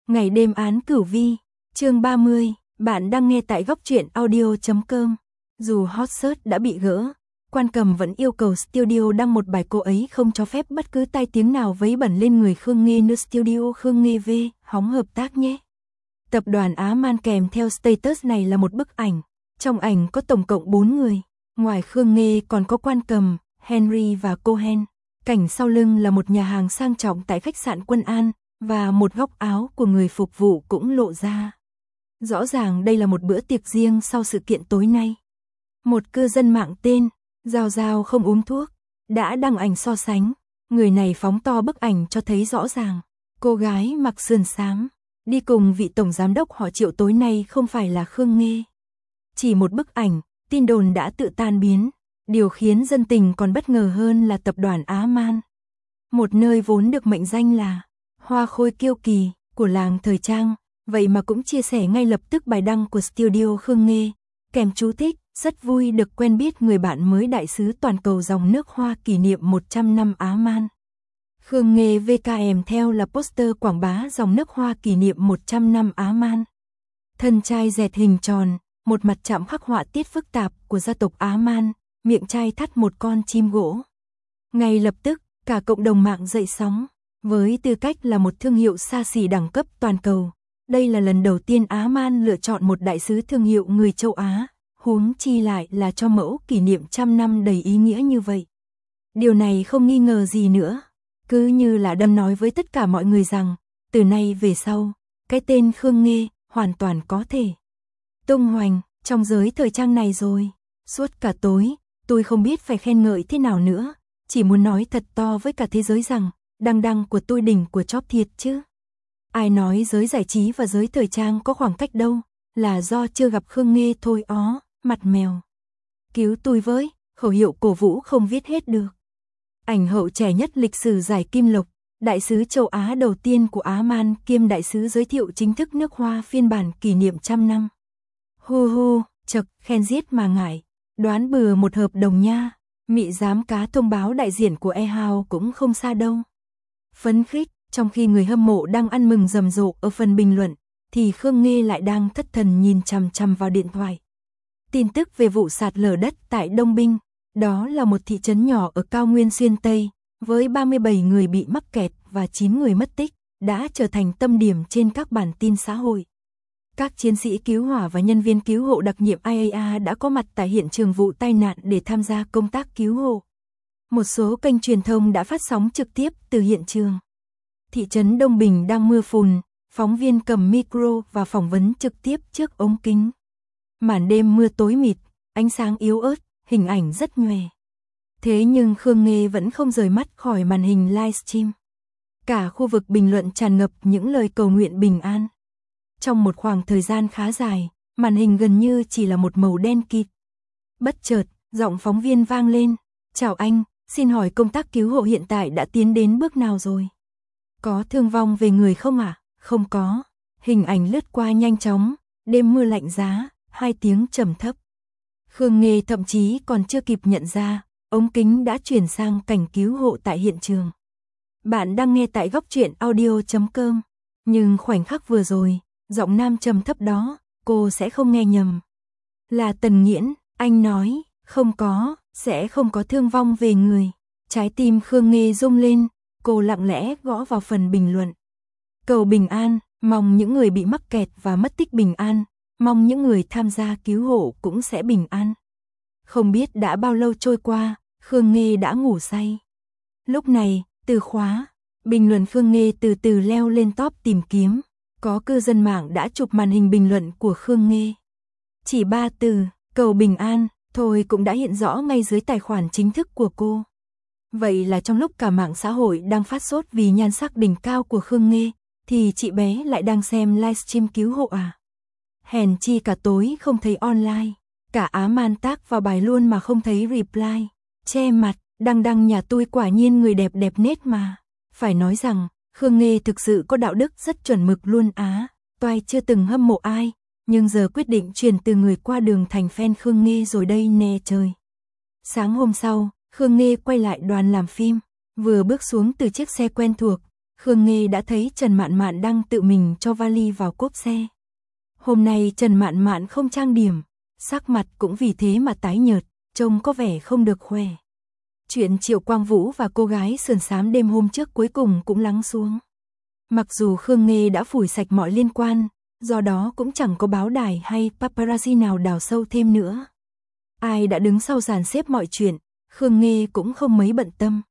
Ngày đêm án cửu vi, chương 30, bạn đang nghe tại góc truyện audio.com. Dù hot search đã bị gỡ, Quan Cầm vẫn yêu cầu studio đăng một bài cô ấy không cho phép bất cứ tai tiếng nào vấy bẩn lên người Khương Nghê nữa. Studio Khương Nghê V, hóng hợp tác nhé. Tập đoàn Á Man kèm theo status này là một bức ảnh. Trong ảnh có tổng cộng 4 người. Ngoài Khương Nghê còn có Quan Cầm, Henry và Cohen. Cảnh sau lưng là một nhà hàng sang trọng tại khách sạn Quân An, và một góc áo của người phục vụ cũng lộ ra. Rõ ràng đây là một bữa tiệc riêng sau sự kiện tối nay. Một cư dân mạng tên Giao Giao không uống thuốc đã đăng ảnh so sánh. Người này phóng to bức ảnh cho thấy rõ ràng. Cô gái mặc sườn xám đi cùng vị tổng giám đốc họ Triệu tối nay không phải là Khương Nghê. Chỉ một bức ảnh, tin đồn đã tự tan biến. Điều khiến dân tình còn bất ngờ hơn là tập đoàn Á Man, một nơi vốn được mệnh danh là hoa khôi kiêu kỳ của làng thời trang, vậy mà cũng chia sẻ ngay lập tức bài đăng của studio Khương Nghê, kèm chú thích, rất vui được quen biết người bạn mới đại sứ toàn cầu dòng nước hoa kỷ niệm 100 năm Á Man. Khương Nghê VKM theo là poster quảng bá dòng nước hoa kỷ niệm 100 năm Á Man. Thân chai dẹt hình tròn, một mặt chạm khắc họa tiết phức tạp của gia tộc Á Man, miệng chai thắt một con chim gỗ. Ngay lập tức, cả cộng đồng mạng dậy sóng. Với tư cách là một thương hiệu xa xỉ đẳng cấp toàn cầu, đây là lần đầu tiên Á Man lựa chọn một đại sứ thương hiệu người châu Á, huống chi lại là cho mẫu kỷ niệm 100 năm đầy ý nghĩa như vậy. Điều này không nghi ngờ gì nữa, cứ như là đâm nói với tất cả mọi người rằng, từ nay về sau, cái tên Khương Nghê hoàn toàn có thể tung hoành trong giới thời trang này rồi. Suốt cả tối, tôi không biết phải khen ngợi thế nào nữa, chỉ muốn nói thật to với cả thế giới rằng, đăng của tôi đỉnh của chóp thiệt chứ. Ai nói giới giải trí và giới thời trang có khoảng cách đâu, là do chưa gặp Khương Nghê thôi ó, mặt mèo. Cứu tôi với, khẩu hiệu cổ vũ không viết hết được. Ảnh hậu trẻ nhất lịch sử giải Kim Lộc, đại sứ châu Á đầu tiên của Á Man kiêm đại sứ giới thiệu chính thức nước hoa phiên bản kỷ niệm 100 năm. Hu hu, chật, khen giết mà ngại, đoán bừa một hợp đồng nha. Mị giám cá thông báo đại diện của E-House cũng không xa đâu. Phấn khích, trong khi người hâm mộ đang ăn mừng rầm rộ ở phần bình luận, thì Khương Nghê lại đang thất thần nhìn chằm chằm vào điện thoại. Tin tức về vụ sạt lở đất tại Đông Binh, đó là một thị trấn nhỏ ở cao nguyên xuyên Tây, với 37 người bị mắc kẹt và 9 người mất tích, đã trở thành tâm điểm trên các bản tin xã hội. Các chiến sĩ cứu hỏa và nhân viên cứu hộ đặc nhiệm IAA đã có mặt tại hiện trường vụ tai nạn để tham gia công tác cứu hộ. Một số kênh truyền thông đã phát sóng trực tiếp từ hiện trường. Thị trấn Đông Bình đang mưa phùn, phóng viên cầm micro và phỏng vấn trực tiếp trước ống kính. Màn đêm mưa tối mịt, ánh sáng yếu ớt, hình ảnh rất nhòe. Thế nhưng Khương Nghê vẫn không rời mắt khỏi màn hình livestream. Cả khu vực bình luận tràn ngập những lời cầu nguyện bình an. Trong một khoảng thời gian khá dài, màn hình gần như chỉ là một màu đen kịt. Bất chợt, giọng phóng viên vang lên. Chào anh, xin hỏi công tác cứu hộ hiện tại đã tiến đến bước nào rồi? Có thương vong về người không ạ? Không có. Hình ảnh lướt qua nhanh chóng, đêm mưa lạnh giá, 2 tiếng trầm thấp. Khương Nghê thậm chí còn chưa kịp nhận ra, ống kính đã chuyển sang cảnh cứu hộ tại hiện trường. Bạn đang nghe tại góc truyện audio.com. Nhưng khoảnh khắc vừa rồi, giọng nam trầm thấp đó, cô sẽ không nghe nhầm. Là Tần Nghiễn, anh nói, không có, sẽ không có thương vong về người. Trái tim Khương Nghê rung lên, cô lặng lẽ gõ vào phần bình luận. Cầu bình an, mong những người bị mắc kẹt và mất tích bình an, mong những người tham gia cứu hộ cũng sẽ bình an. Không biết đã bao lâu trôi qua, Khương Nghê đã ngủ say. Lúc này, từ khóa, bình luận Khương Nghê từ từ leo lên top tìm kiếm. Có cư dân mạng đã chụp màn hình bình luận của Khương Nghê. Chỉ 3 từ, cầu bình an, thôi cũng đã hiện rõ ngay dưới tài khoản chính thức của cô. Vậy là trong lúc cả mạng xã hội đang phát sốt vì nhan sắc đỉnh cao của Khương Nghê, thì chị bé lại đang xem livestream cứu hộ à? Hèn chi cả tối không thấy online, cả Á Man tác vào bài luôn mà không thấy reply. Che mặt, đăng nhà tôi quả nhiên người đẹp đẹp nết mà. Phải nói rằng, Khương Nghê thực sự có đạo đức rất chuẩn mực luôn á. Toai chưa từng hâm mộ ai, nhưng giờ quyết định chuyển từ người qua đường thành fan Khương Nghê rồi đây nè trời. Sáng hôm sau, Khương Nghê quay lại đoàn làm phim, vừa bước xuống từ chiếc xe quen thuộc, Khương Nghê đã thấy Trần Mạn Mạn đang tự mình cho vali vào cốp xe. Hôm nay Trần Mạn Mạn không trang điểm, sắc mặt cũng vì thế mà tái nhợt, trông có vẻ không được khỏe. Chuyện Triệu Quang Vũ và cô gái sườn xám đêm hôm trước cuối cùng cũng lắng xuống. Mặc dù Khương Nghê đã phủi sạch mọi liên quan, do đó cũng chẳng có báo đài hay paparazzi nào đào sâu thêm nữa. Ai đã đứng sau dàn xếp mọi chuyện, Khương Nghê cũng không mấy bận tâm.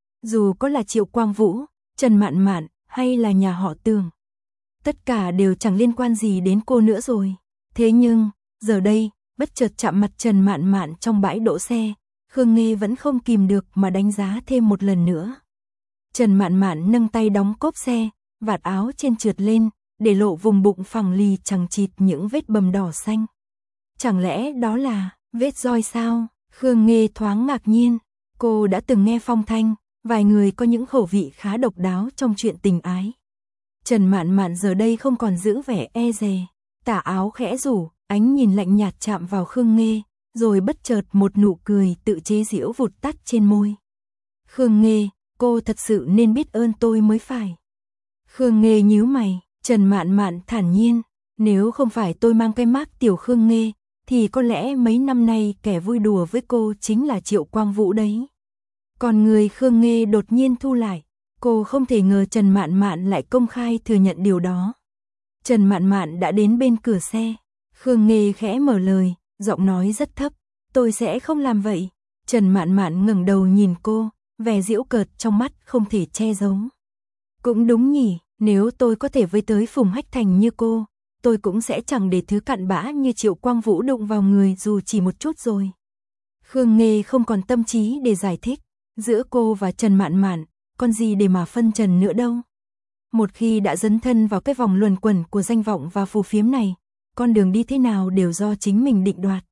Dù có là Triệu Quang Vũ, Trần Mạn Mạn hay là nhà họ Tường, tất cả đều chẳng liên quan gì đến cô nữa rồi. Thế nhưng, giờ đây, bất chợt chạm mặt Trần Mạn Mạn trong bãi đỗ xe, Khương Nghê vẫn không kìm được mà đánh giá thêm một lần nữa. Trần Mạn Mạn nâng tay đóng cốp xe, vạt áo trên trượt lên, để lộ vùng bụng phẳng lì chằng chịt những vết bầm đỏ xanh. Chẳng lẽ đó là vết roi sao? Khương Nghê thoáng ngạc nhiên, cô đã từng nghe phong thanh, vài người có những khẩu vị khá độc đáo trong chuyện tình ái. Trần Mạn Mạn giờ đây không còn giữ vẻ e dè, tà áo khẽ rủ, ánh nhìn lạnh nhạt chạm vào Khương Nghê, rồi bất chợt một nụ cười tự chế giễu vụt tắt trên môi. Khương Nghê, cô thật sự nên biết ơn tôi mới phải. Khương Nghê nhíu mày, Trần Mạn Mạn thản nhiên, nếu không phải tôi mang cái mác tiểu Khương Nghê, thì có lẽ mấy năm nay kẻ vui đùa với cô chính là Triệu Quang Vũ đấy. Còn người Khương Nghê đột nhiên thu lại, cô không thể ngờ Trần Mạn Mạn lại công khai thừa nhận điều đó. Trần Mạn Mạn đã đến bên cửa xe, Khương Nghê khẽ mở lời, giọng nói rất thấp, tôi sẽ không làm vậy. Trần Mạn Mạn ngẩng đầu nhìn cô, vẻ giễu cợt trong mắt không thể che giấu. Cũng đúng nhỉ, nếu tôi có thể với tới Phùng Hách Thành như cô, tôi cũng sẽ chẳng để thứ cặn bã như Triệu Quang Vũ đụng vào người dù chỉ một chút rồi. Khương Nghê không còn tâm trí để giải thích, giữa cô và Trần Mạn Mạn, còn gì để mà phân trần nữa đâu. Một khi đã dấn thân vào cái vòng luẩn quẩn của danh vọng và phù phiếm này, con đường đi thế nào đều do chính mình định đoạt.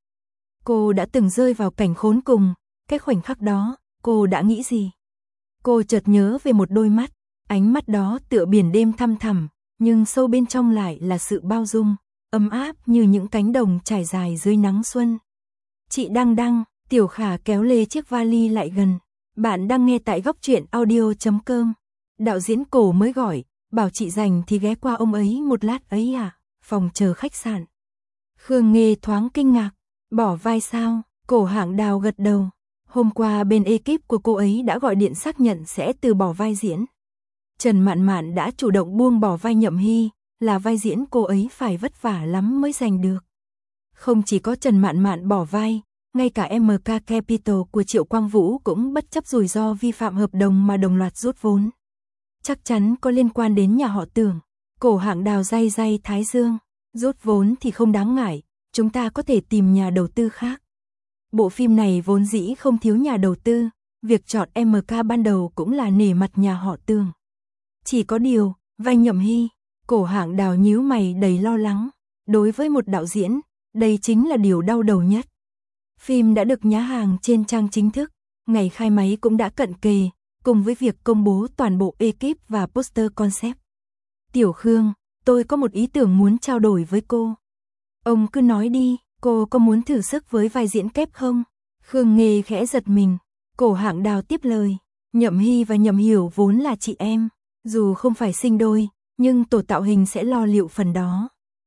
Cô đã từng rơi vào cảnh khốn cùng, cái khoảnh khắc đó, cô đã nghĩ gì? Cô chợt nhớ về một đôi mắt, ánh mắt đó tựa biển đêm thăm thẳm, nhưng sâu bên trong lại là sự bao dung, ấm áp như những cánh đồng trải dài dưới nắng xuân. Chị Đăng Đăng, Tiểu Khả kéo lê chiếc vali lại gần. Bạn đang nghe tại góc truyện audio.com. Đạo diễn Cổ mới gọi, bảo chị rảnh thì ghé qua ông ấy một lát ấy à, phòng chờ khách sạn. Khương Nghê thoáng kinh ngạc, bỏ vai sao? Cổ Hạng Đào gật đầu. Hôm qua bên ekip của cô ấy đã gọi điện xác nhận sẽ từ bỏ vai diễn. Trần Mạn Mạn đã chủ động buông bỏ vai Nhậm Hy, là vai diễn cô ấy phải vất vả lắm mới giành được. Không chỉ có Trần Mạn Mạn bỏ vai, ngay cả MK Capital của Triệu Quang Vũ cũng bất chấp rủi ro vi phạm hợp đồng mà đồng loạt rút vốn. Chắc chắn có liên quan đến nhà họ Tưởng. Cổ Hạng Đào day day thái dương, rút vốn thì không đáng ngại, chúng ta có thể tìm nhà đầu tư khác. Bộ phim này vốn dĩ không thiếu nhà đầu tư, việc chọn MK ban đầu cũng là nể mặt nhà họ Tưởng. Chỉ có điều, vai Nhậm Hy, Cổ Hạng Đào nhíu mày đầy lo lắng. Đối với một đạo diễn, đây chính là điều đau đầu nhất. Phim đã được nhá hàng trên trang chính thức, ngày khai máy cũng đã cận kề, cùng với việc công bố toàn bộ ekip và poster concept. Tiểu Khương, tôi có một ý tưởng muốn trao đổi với cô. Ông cứ nói đi, cô có muốn thử sức với vai diễn kép không? Khương Nghê khẽ giật mình, Cổ Hạng Đào tiếp lời. Nhậm Hy và Nhậm Hiểu vốn là chị em, dù không phải sinh đôi, nhưng tổ tạo hình sẽ lo liệu phần đó.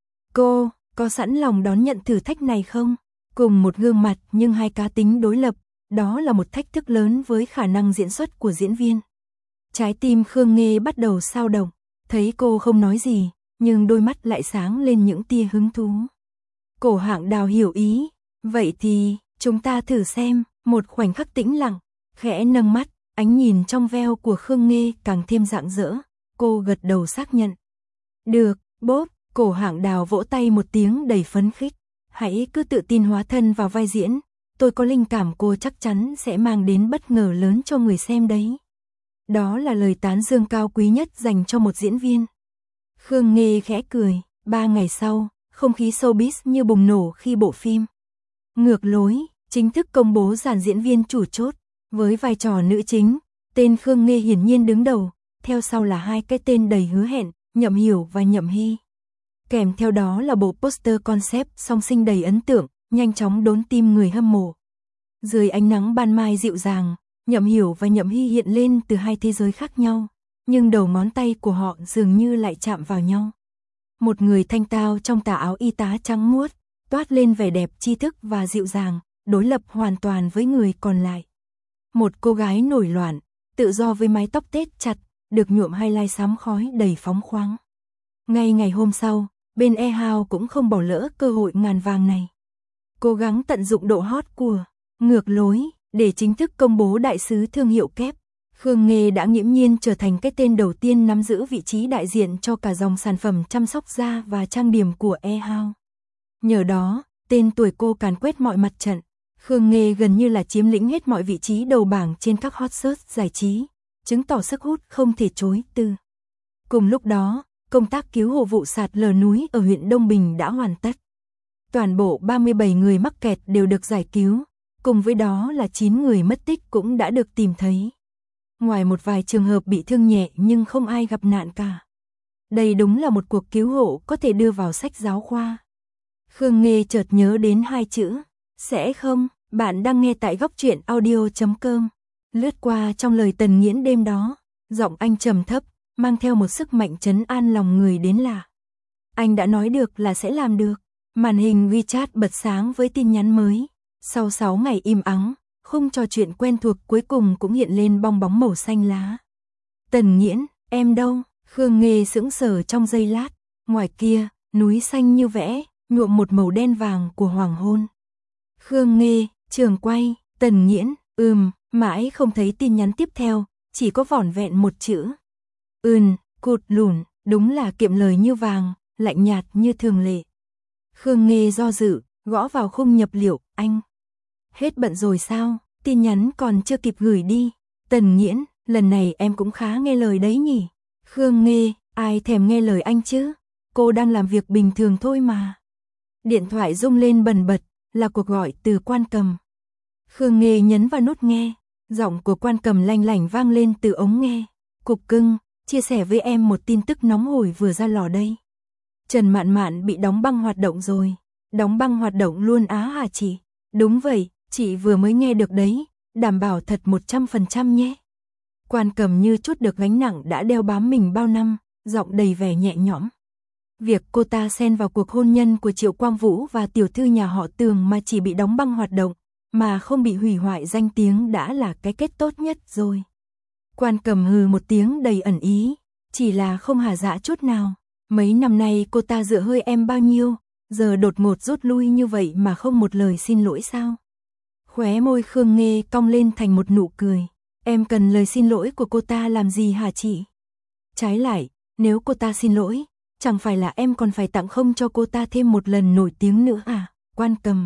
Cô, có sẵn lòng đón nhận thử thách này không? Cùng một gương mặt nhưng hai cá tính đối lập, đó là một thách thức lớn với khả năng diễn xuất của diễn viên. Trái tim Khương Nghê bắt đầu xao động, thấy cô không nói gì, nhưng đôi mắt lại sáng lên những tia hứng thú. Cổ Hạng Đào hiểu ý, vậy thì, chúng ta thử xem. Một khoảnh khắc tĩnh lặng, khẽ nâng mắt, ánh nhìn trong veo của Khương Nghê càng thêm rạng rỡ, cô gật đầu xác nhận. Được, bốp, Cổ Hạng Đào vỗ tay một tiếng đầy phấn khích. Hãy cứ tự tin hóa thân vào vai diễn, tôi có linh cảm cô chắc chắn sẽ mang đến bất ngờ lớn cho người xem đấy. Đó là lời tán dương cao quý nhất dành cho một diễn viên. Khương Nghê khẽ cười, 3 ngày sau, không khí showbiz như bùng nổ khi bộ phim Ngược Lối chính thức công bố dàn diễn viên chủ chốt, với vai trò nữ chính, tên Khương Nghê hiển nhiên đứng đầu, theo sau là hai cái tên đầy hứa hẹn, Nhậm Hiểu và Nhậm Hy. Kèm theo đó là bộ poster concept song sinh đầy ấn tượng, nhanh chóng đốn tim người hâm mộ. Dưới ánh nắng ban mai dịu dàng, Nhậm Hiểu và Nhậm Hy hiện lên từ hai thế giới khác nhau. nhưng đầu ngón tay của họ dường như lại chạm vào nhau. Một người thanh tao trong tà áo y tá trắng muốt, toát lên vẻ đẹp tri thức và dịu dàng, đối lập hoàn toàn với người còn lại. Một cô gái nổi loạn, tự do với mái tóc tết chặt, được nhuộm highlight xám khói đầy phóng khoáng. Ngay ngày hôm sau, bên E-House cũng không bỏ lỡ cơ hội ngàn vàng này. Cố gắng tận dụng độ hot của Ngược Lối để chính thức công bố đại sứ thương hiệu kép. Khương Nghê đã nghiễm nhiên trở thành cái tên đầu tiên nắm giữ vị trí đại diện cho cả dòng sản phẩm chăm sóc da và trang điểm của E-House. Nhờ đó, tên tuổi cô càn quét mọi mặt trận. Khương Nghê gần như là chiếm lĩnh hết mọi vị trí đầu bảng trên các hot search giải trí, chứng tỏ sức hút không thể chối từ. Cùng lúc đó, công tác cứu hộ vụ sạt lở núi ở huyện Đông Bình đã hoàn tất. Toàn bộ 37 người mắc kẹt đều được giải cứu, cùng với đó là 9 người mất tích cũng đã được tìm thấy. Ngoài một vài trường hợp bị thương nhẹ nhưng không ai gặp nạn cả. Đây đúng là một cuộc cứu hộ có thể đưa vào sách giáo khoa. Khương Nghê chợt nhớ đến hai chữ, sẽ không. Bạn đang nghe tại góc truyện audio.com. Lướt qua trong lời Tần Nghiễn đêm đó, giọng anh trầm thấp, mang theo một sức mạnh trấn an lòng người đến lạ. Anh đã nói được là sẽ làm được. Màn hình WeChat bật sáng với tin nhắn mới. Sau 6 ngày im ắng, khung trò chuyện quen thuộc cuối cùng cũng hiện lên bong bóng màu xanh lá. Tần Nghiễn, em đâu? Khương Nghê sững sờ trong giây lát. Ngoài kia, núi xanh như vẽ, nhuộm một màu đen vàng của hoàng hôn. Khương Nghê, trường quay, Tần Nghiễn, mãi không thấy tin nhắn tiếp theo, chỉ có vỏn vẹn một chữ. Cụt lùn, đúng là kiệm lời như vàng, lạnh nhạt như thường lệ. Khương Nghê do dự, gõ vào khung nhập liệu, anh. Hết bận rồi sao, tin nhắn còn chưa kịp gửi đi. Tần Nghiễn, lần này em cũng khá nghe lời đấy nhỉ. Khương Nghê, ai thèm nghe lời anh chứ, cô đang làm việc bình thường thôi mà. Điện thoại rung lên bần bật, là cuộc gọi từ Quan Cầm. Khương Nghê nhấn vào nút nghe, giọng của Quan Cầm lanh lảnh vang lên từ ống nghe. Cục cưng, chia sẻ với em một tin tức nóng hổi vừa ra lò đây. Trần Mạn Mạn bị đóng băng hoạt động rồi. Đóng băng hoạt động luôn á hả chị? Đúng vậy, chị vừa mới nghe được đấy, đảm bảo thật 100% nhé. Quan Cầm như chút được gánh nặng đã đeo bám mình bao năm, giọng đầy vẻ nhẹ nhõm. Việc cô ta xen vào cuộc hôn nhân của Triệu Quang Vũ và tiểu thư nhà họ Tường mà chỉ bị đóng băng hoạt động, mà không bị hủy hoại danh tiếng đã là cái kết tốt nhất rồi. Quan Cầm hừ một tiếng đầy ẩn ý, chỉ là không hả dạ chút nào. Mấy năm nay cô ta dựa hơi em bao nhiêu, giờ đột ngột rút lui như vậy mà không một lời xin lỗi sao? Khóe môi Khương Nghê cong lên thành một nụ cười. Em cần lời xin lỗi của cô ta làm gì hả chị? Trái lại, nếu cô ta xin lỗi, chẳng phải là em còn phải tặng không cho cô ta thêm một lần nổi tiếng nữa à? Quan Cầm.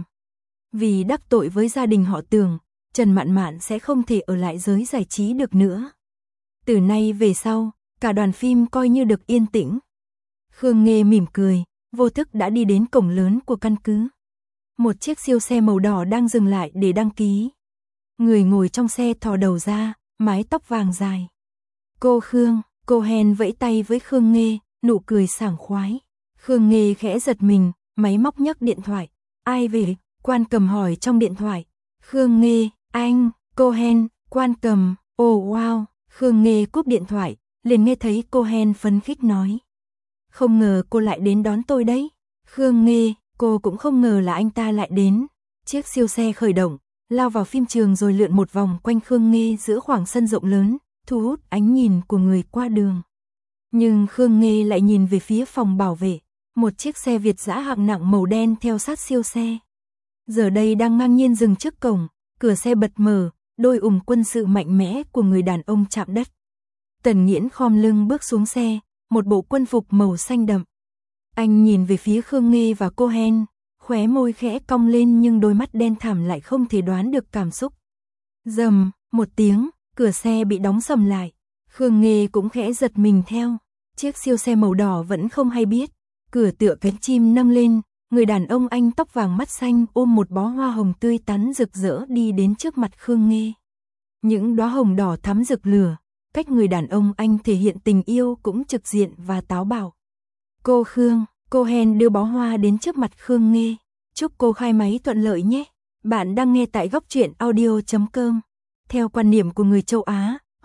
Vì đắc tội với gia đình họ Tường, Trần Mạn Mạn sẽ không thể ở lại giới giải trí được nữa. Từ nay về sau, cả đoàn phim coi như được yên tĩnh. Khương Nghê mỉm cười, vô thức đã đi đến cổng lớn của căn cứ. Một chiếc siêu xe màu đỏ đang dừng lại để đăng ký. Người ngồi trong xe thò đầu ra, mái tóc vàng dài. Cô Khương, cô Hen vẫy tay với Khương Nghê, nụ cười sảng khoái. Khương Nghê khẽ giật mình, máy móc nhấc điện thoại. Ai về? Quan Cầm hỏi trong điện thoại. Khương Nghê, anh, cô Hen, Quan Cầm, wow. Khương Nghê cúp điện thoại, liền nghe thấy cô Hen phấn khích nói. Không ngờ cô lại đến đón tôi đấy. Khương Nghê, cô cũng không ngờ là anh ta lại đến. Chiếc siêu xe khởi động, lao vào phim trường rồi lượn một vòng quanh Khương Nghê giữa khoảng sân rộng lớn, thu hút ánh nhìn của người qua đường. Nhưng Khương Nghê lại nhìn về phía phòng bảo vệ, một chiếc xe Việt dã hạng nặng màu đen theo sát siêu xe. Giờ đây đang ngang nhiên dừng trước cổng, cửa xe bật mở, đôi quân sự mạnh mẽ của người đàn ông chạm đất. Tần Nghiễn khom lưng bước xuống xe, một bộ quân phục màu xanh đậm. Anh nhìn về phía Khương Nghê và cô Hen, khóe môi khẽ cong lên nhưng đôi mắt đen thẳm lại không thể đoán được cảm xúc. Rầm, một tiếng, cửa xe bị đóng sầm lại. Khương Nghê cũng khẽ giật mình theo. Chiếc siêu xe màu đỏ vẫn không hay biết. Cửa tựa cánh chim nâng lên, người đàn ông anh tóc vàng mắt xanh ôm một bó hoa hồng tươi tắn rực rỡ đi đến trước mặt Khương Nghê. Những đóa hồng đỏ thắm rực lửa, cách người đàn ông anh thể hiện tình yêu cũng trực diện và táo bạo. Cô Khương, cô Hen đưa bó hoa đến trước mặt Khương Nghê. Chúc cô khai máy thuận lợi nhé. Bạn đang nghe tại góc truyện audio.com. Theo quan niệm của người châu Á,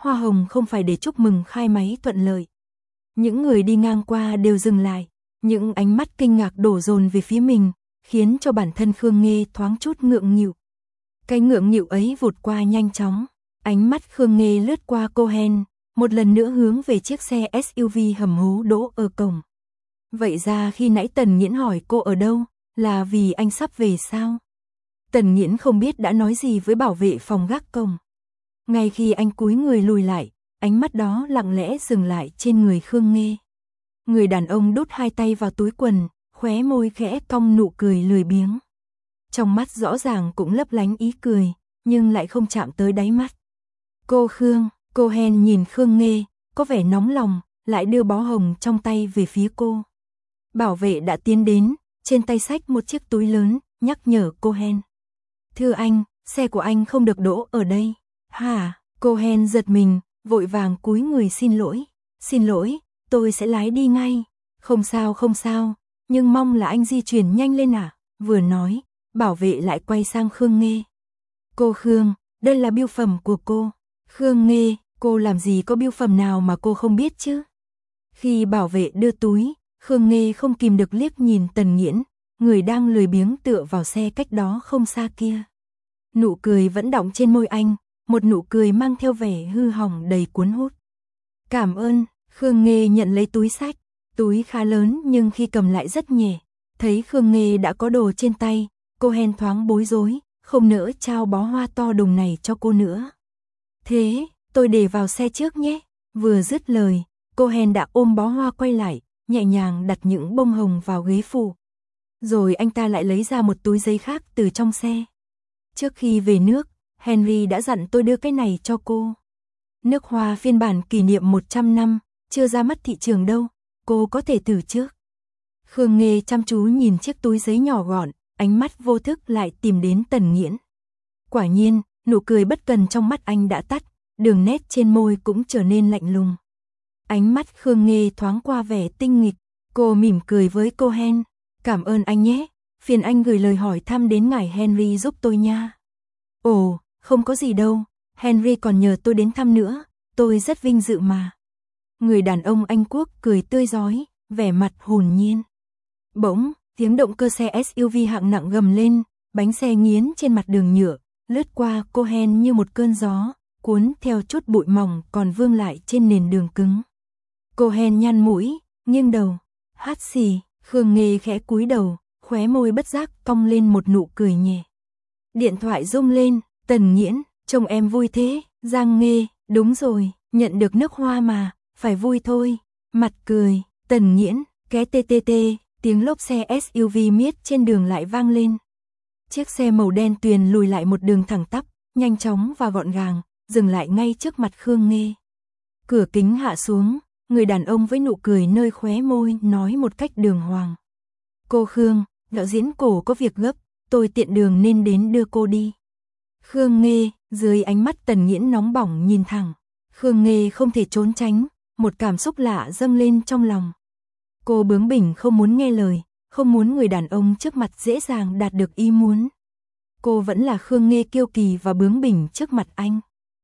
hoa hồng không phải để chúc mừng khai máy thuận lợi. Những người đi ngang qua đều dừng lại, những ánh mắt kinh ngạc đổ dồn về phía mình, khiến cho bản thân Khương Nghê thoáng chút ngượng nghịu. Cái ngượng nghịu ấy vụt qua nhanh chóng, ánh mắt Khương Nghê lướt qua Cohen, một lần nữa hướng về chiếc xe SUV hầm hố đỗ ở cổng. Vậy ra khi nãy Tần Nghiễn hỏi cô ở đâu, là vì anh sắp về sao? Tần Nghiễn không biết đã nói gì với bảo vệ phòng gác cổng. Ngay khi anh cúi người lùi lại, ánh mắt đó lặng lẽ dừng lại trên người Khương Nghê. Người đàn ông đút hai tay vào túi quần, khóe môi khẽ cong nụ cười lười biếng. Trong mắt rõ ràng cũng lấp lánh ý cười, nhưng lại không chạm tới đáy mắt. Cô Khương, Cohen nhìn Khương Nghê, có vẻ nóng lòng, lại đưa bó hồng trong tay về phía cô. Bảo vệ đã tiến đến, trên tay xách một chiếc túi lớn, nhắc nhở Cohen. Thưa anh, xe của anh không được đỗ ở đây. Hả? Cohen giật mình, vội vàng cúi người xin lỗi. Xin lỗi, tôi sẽ lái đi ngay. Không sao, nhưng mong là anh di chuyển nhanh lên à? Vừa nói, bảo vệ lại quay sang Khương Nghê. Cô Khương, đây là bưu phẩm của cô. Khương Nghê, cô làm gì có bưu phẩm nào mà cô không biết chứ? Khi bảo vệ đưa túi, Khương Nghê không kìm được liếc nhìn Tần Nghiễn, người đang lười biếng tựa vào xe cách đó không xa kia. Nụ cười vẫn đọng trên môi anh, một nụ cười mang theo vẻ hư hỏng đầy cuốn hút. Cảm ơn, Khương Nghê nhận lấy túi xách, túi khá lớn nhưng khi cầm lại rất nhẹ. Thấy Khương Nghê đã có đồ trên tay, Cohen thoáng bối rối, không nỡ trao bó hoa to đùng này cho cô nữa. Thế, tôi để vào xe trước nhé. Vừa dứt lời, Cohen đã ôm bó hoa quay lại, nhẹ nhàng đặt những bông hồng vào ghế phụ. Rồi anh ta lại lấy ra một túi giấy khác từ trong xe. Trước khi về nước, Henry đã dặn tôi đưa cái này cho cô. Nước hoa phiên bản kỷ niệm 100 năm, chưa ra mắt thị trường đâu, cô có thể thử trước. Khương Nghê chăm chú nhìn chiếc túi giấy nhỏ gọn, ánh mắt vô thức lại tìm đến Tần Nghiễn. Quả nhiên, nụ cười bất cần trong mắt anh đã tắt, đường nét trên môi cũng trở nên lạnh lùng. Ánh mắt Khương Nghê thoáng qua vẻ tinh nghịch, cô mỉm cười với Cohen. Cảm ơn anh nhé, phiền anh gửi lời hỏi thăm đến ngài Henry giúp tôi nha. Ồ, không có gì đâu, Henry còn nhờ tôi đến thăm nữa, tôi rất vinh dự mà. Người đàn ông Anh Quốc cười tươi rói, vẻ mặt hồn nhiên. Bỗng, tiếng động cơ xe SUV hạng nặng gầm lên, bánh xe nghiến trên mặt đường nhựa, lướt qua Cohen như một cơn gió, cuốn theo chút bụi mỏng còn vương lại trên nền đường cứng. Cohen nhăn mũi, nghiêng đầu, hắt xì, Khương Nghê khẽ cúi đầu, khóe môi bất giác cong lên một nụ cười nhẹ. Điện thoại rung lên, Tần Nghiễn, trông em vui thế, Giang Nghê, đúng rồi, nhận được nước hoa mà, phải vui thôi. Mặt cười, Tần Nghiễn, ké TTT, tiếng lốp xe SUV miết trên đường lại vang lên. Chiếc xe màu đen tuyền lùi lại một đường thẳng tắp, nhanh chóng và gọn gàng, dừng lại ngay trước mặt Khương Nghê. Cửa kính hạ xuống, người đàn ông với nụ cười nơi khóe môi nói một cách đường hoàng. Cô Khương, đạo diễn cổ có việc gấp, tôi tiện đường nên đến đưa cô đi. Khương Nghê, dưới ánh mắt Tần Nghiễn nóng bỏng nhìn thẳng. Khương Nghê không thể trốn tránh, một cảm xúc lạ dâng lên trong lòng. Cô bướng bỉnh không muốn nghe lời, không muốn người đàn ông trước mặt dễ dàng đạt được ý muốn. Cô vẫn là Khương Nghê kiêu kỳ và bướng bỉnh trước mặt anh.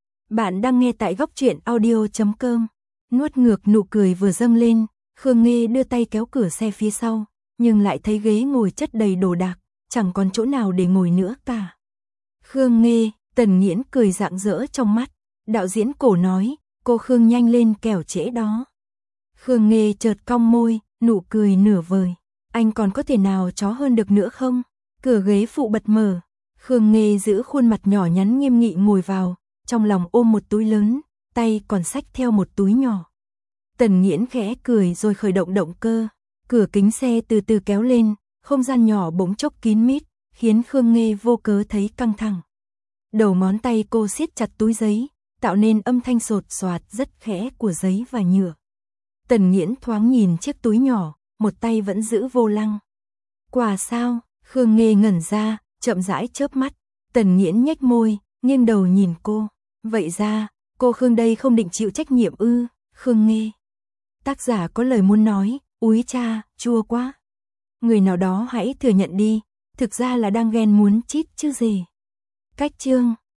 Bạn đang nghe tại góc truyện audio.com. Nuốt ngược nụ cười vừa dâng lên, Khương Nghê đưa tay kéo cửa xe phía sau, nhưng lại thấy ghế ngồi chất đầy đồ đạc, chẳng còn chỗ nào để ngồi nữa cả. Khương Nghê, Tần Nghiễn cười rạng rỡ trong mắt. Đạo diễn cổ nói, cô Khương nhanh lên kẻo trễ đó. Khương Nghê chợt cong môi, nụ cười nửa vời. Anh còn có thể nào chó hơn được nữa không? Cửa ghế phụ bật mở. Khương Nghê giữ khuôn mặt nhỏ nhắn nghiêm nghị ngồi vào, trong lòng ôm một túi lớn, tay còn xách theo một túi nhỏ. Tần Nghiễn khẽ cười rồi khởi động động cơ. Cửa kính xe từ từ kéo lên, không gian nhỏ bỗng chốc kín mít, khiến Khương Nghê vô cớ thấy căng thẳng. Đầu ngón tay cô siết chặt túi giấy, tạo nên âm thanh sột soạt rất khẽ của giấy và nhựa. Tần Nghiễn thoáng nhìn chiếc túi nhỏ, một tay vẫn giữ vô lăng. Quà sao? Khương Nghê ngẩn ra, chậm rãi chớp mắt. Tần Nghiễn nhếch môi, nghiêng đầu nhìn cô. Vậy ra, cô Khương đây không định chịu trách nhiệm ư? Khương Nghê. Tác giả có lời muốn nói, úi cha, chua quá. Người nào đó hãy thừa nhận đi, thực ra là đang ghen muốn chít chứ gì. Cách chương